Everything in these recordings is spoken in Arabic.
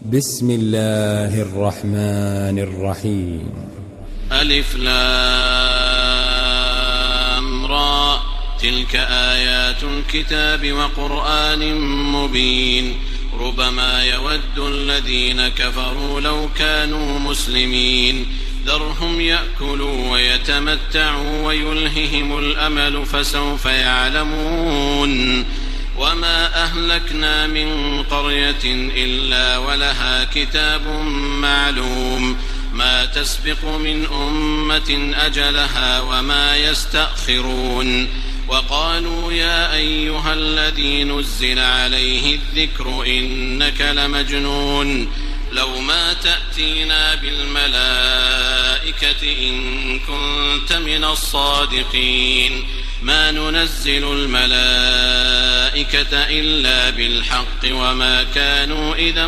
بسم الله الرحمن الرحيم. ألف لام را تلك آيات الكتاب وقرآن مبين ربما يود الذين كفروا لو كانوا مسلمين ذرهم يأكلوا ويتمتعوا ويلههم الأمل فسوف يعلمون وما أهلكنا من قرية إلا ولها كتاب معلوم ما تسبق من أمة أجلها وما يستأخرون وقالوا يا أيها الذي نزل عليه الذكر إنك لمجنون لو ما تأتينا بالملائكة إن كنت من الصادقين ما ننزل الملائكة إلا بالحق وما كانوا إذا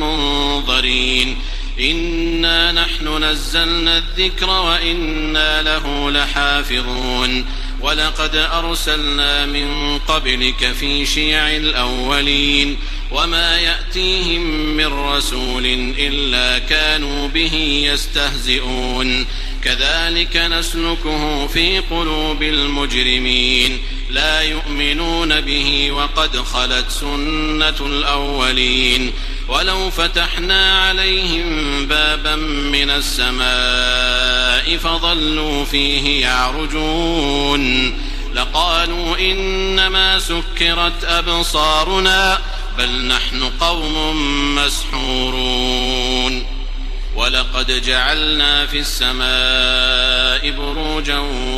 منظرين إنا نحن نزلنا الذكر وإنا له لحافظون ولقد أرسلنا من قبلك في شيع الأولين وما يأتيهم من رسول إلا كانوا به يستهزئون كذلك نسلكه في قلوب المجرمين لا يؤمنون به وقد خلت سنة الأولين ولو فتحنا عليهم بابا من السماء فظلوا فيه يعرجون لقالوا إنما سكرت أبصارنا بل نحن قوم مسحورون ولقد جعلنا في السماء بروجا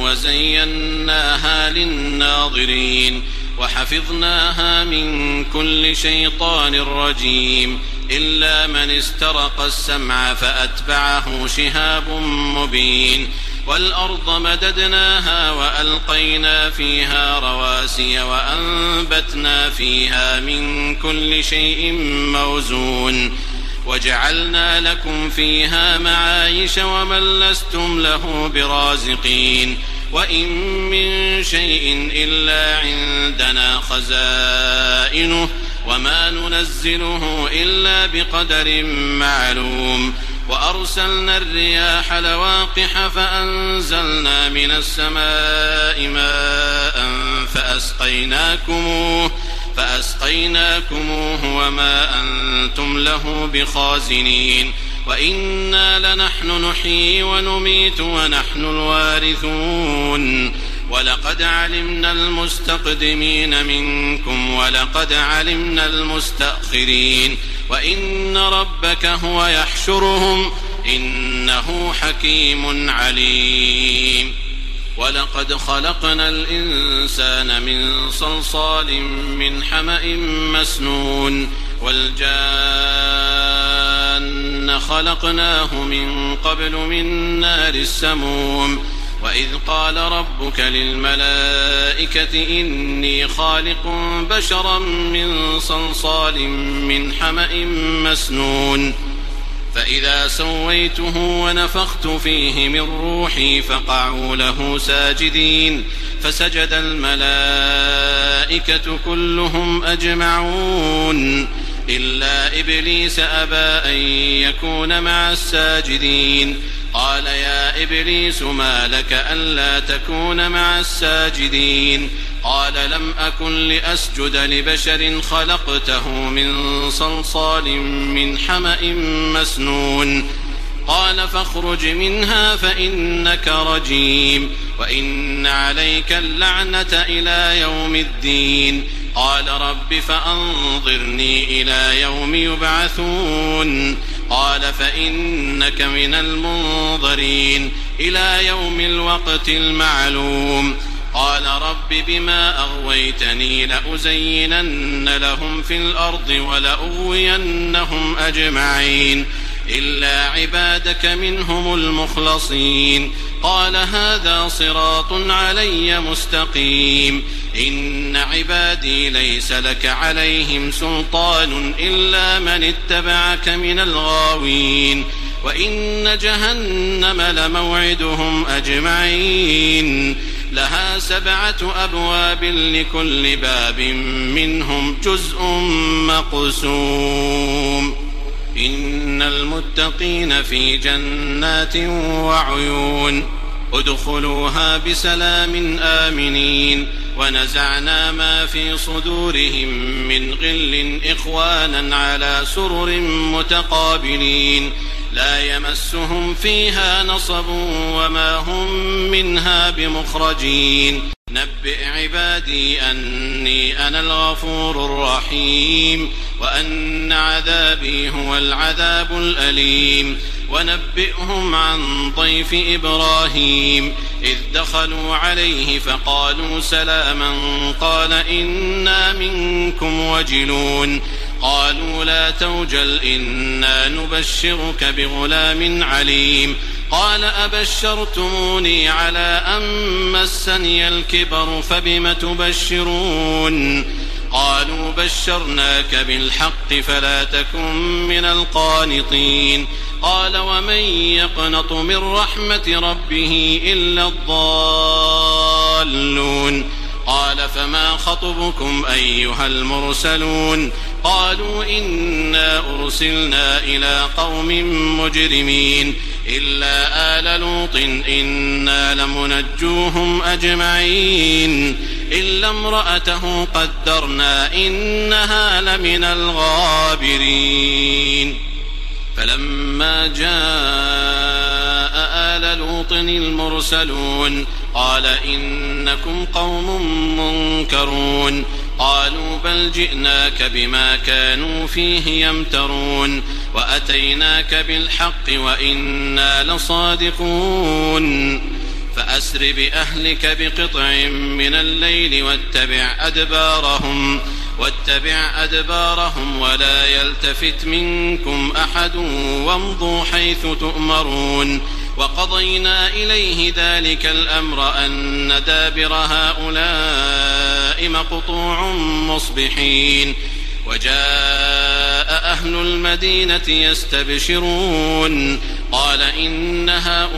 وزيناها للناظرين وحفظناها من كل شيطان رجيم إلا من استرق السمع فأتبعه شهاب مبين والأرض مددناها وألقينا فيها رواسي وأنبتنا فيها من كل شيء موزون وجعلنا لكم فيها معايش ومن لستم له برازقين وإن من شيء إلا عندنا خزائنه وما ننزله إلا بقدر معلوم وأرسلنا الرياح لواقح فأنزلنا من السماء ماء فأسقيناكموه وما أنتم له بخازنين وإنا لنحن نحيي ونميت ونحن الوارثون ولقد علمنا المستقدمين منكم ولقد علمنا المستأخرين وإن ربك هو يحشرهم إنه حكيم عليم ولقد خلقنا الإنسان من صلصال من حمأ مسنون والجان خلقناه من قبل من نار السموم وإذ قال ربك للملائكة إني خالق بشرا من صلصال من حمأ مسنون فإذا سويته ونفخت فيه من روحي فقعوا له ساجدين فسجد الملائكة كلهم أجمعون إلا إبليس أبى أن يكون مع الساجدين قال يا إبليس ما لك ألا تكون مع الساجدين قال لم أكن لأسجد لبشر خلقته من صلصال من حمأ مسنون قال فاخرج منها فإنك رجيم وإن عليك اللعنة إلى يوم الدين قال رب فأنظرني إلى يوم يبعثون قال فإنك من المنظرين إلى يوم الوقت المعلوم قال رب بما أغويتني لأزينن لهم في الأرض ولأغوينهم أجمعين إلا عبادك منهم المخلصين قال هذا صراط علي مستقيم إن عبادي ليس لك عليهم سلطان إلا من اتبعك من الغاوين وإن جهنم لموعدهم أجمعين لها 7 أبواب لكل باب منهم جزء مقسوم إن المتقين في جنات وعيون ادخلوها بسلام آمنين ونزعنا ما في صدورهم من غل إخوانا على سرر متقابلين لا يمسهم فيها نصب وما هم منها بمخرجين نبئ عبادي أني أنا الغفور الرحيم وأن عذابي هو العذاب الأليم ونبئهم عن ضيف إبراهيم إذ دخلوا عليه فقالوا سلاما قال إنا منكم وجلون قالوا لا توجل إنا نبشرك بغلام عليم قال أبشرتموني على أن مسني الكبر فبم تبشرون قالوا بشرناك بالحق فلا تكن من القانطين قال ومن يقنط من رحمة ربه إلا الضالون قال فما خطبكم أيها المرسلون قالوا إنا أرسلنا إلى قوم مجرمين إلا آل لوط إنا لمنجوهم أجمعين إلا امرأته قدرنا إنها لمن الغابرين فلما جاء آل لوط المرسلون قال إنكم قوم منكرون قالوا بل جئناك بما كانوا فيه يمترون وأتيناك بالحق وإنا لصادقون فأسر بأهلك بقطع من الليل واتبع أدبارهم ولا يلتفت منكم أحد وامضوا حيث تؤمرون وقضينا إليه ذلك الأمر أن دابر هؤلاء مقطوع مصبحين وجاء أهل المدينة يستبشرون قال إن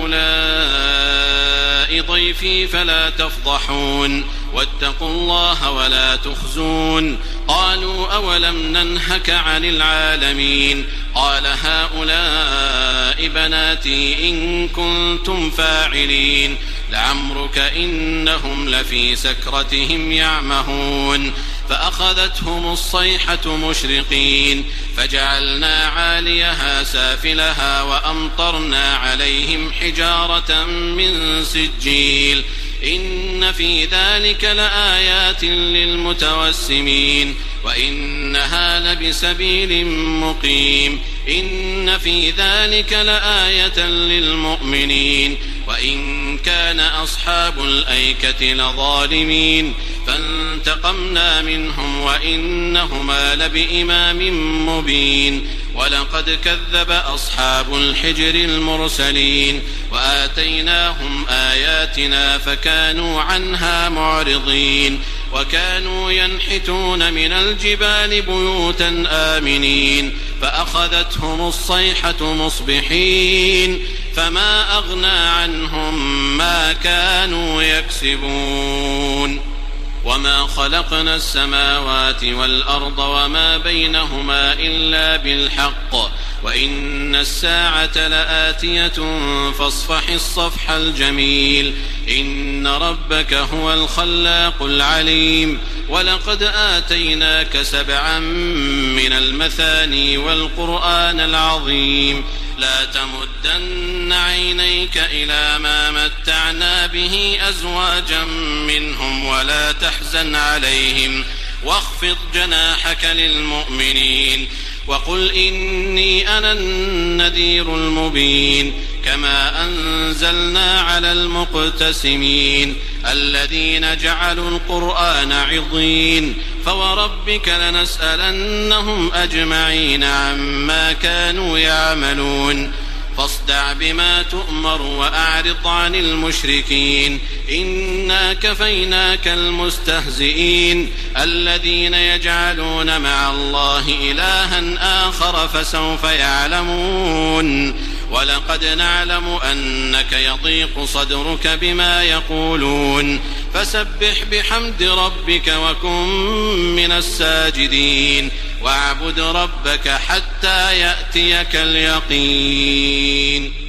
هؤلاء ضيفي فلا تفضحون واتقوا الله ولا تخزون قالوا أولم ننهك عن العالمين قال هؤلاء بناتي إن كنتم فاعلين لعمرك إنهم لفي سكرتهم يعمهون فأخذتهم الصيحة مشرقين فجعلنا عاليها سافلها وأمطرنا عليهم حجارة من سجيل إن في ذلك لآيات للمتوسمين وإنها لبسبيل مقيم إن في ذلك لآية للمؤمنين وإن كان أصحاب الأيكة لظالمين فانتقمنا منهم وإنهما لبإمام مبين ولقد كذب أصحاب الحجر المرسلين وآتيناهم آياتنا فكانوا عنها معرضين وكانوا ينحتون من الجبال بيوتا آمنين فأخذتهم الصيحة مصبحين فما أغنى عنهم ما كانوا يكسبون وما خلقنا السماوات والأرض وما بينهما إلا بالحق وإن الساعة لآتية فاصفح الصفح الجميل إن ربك هو الخلاق العليم ولقد آتيناك 7 من المثاني والقرآن العظيم لا تمدن عينيك إلى ما متعنا به أزواجا منهم ولا تحزن عليهم واخفض جناحك للمؤمنين وقل إني أنا النذير المبين كما أنزلنا على المقتسمين الذين جعلوا القرآن عضين فوربك لنسألنهم أجمعين عما كانوا يعملون فاصدع بما تؤمر وأعرض عن المشركين إنا كفيناك المستهزئين الذين يجعلون مع الله إلها آخر فسوف يعلمون ولقد نعلم أنك يضيق صدرك بما يقولون فسبح بحمد ربك وكن من الساجدين واعبد ربك حتى يأتيك اليقين.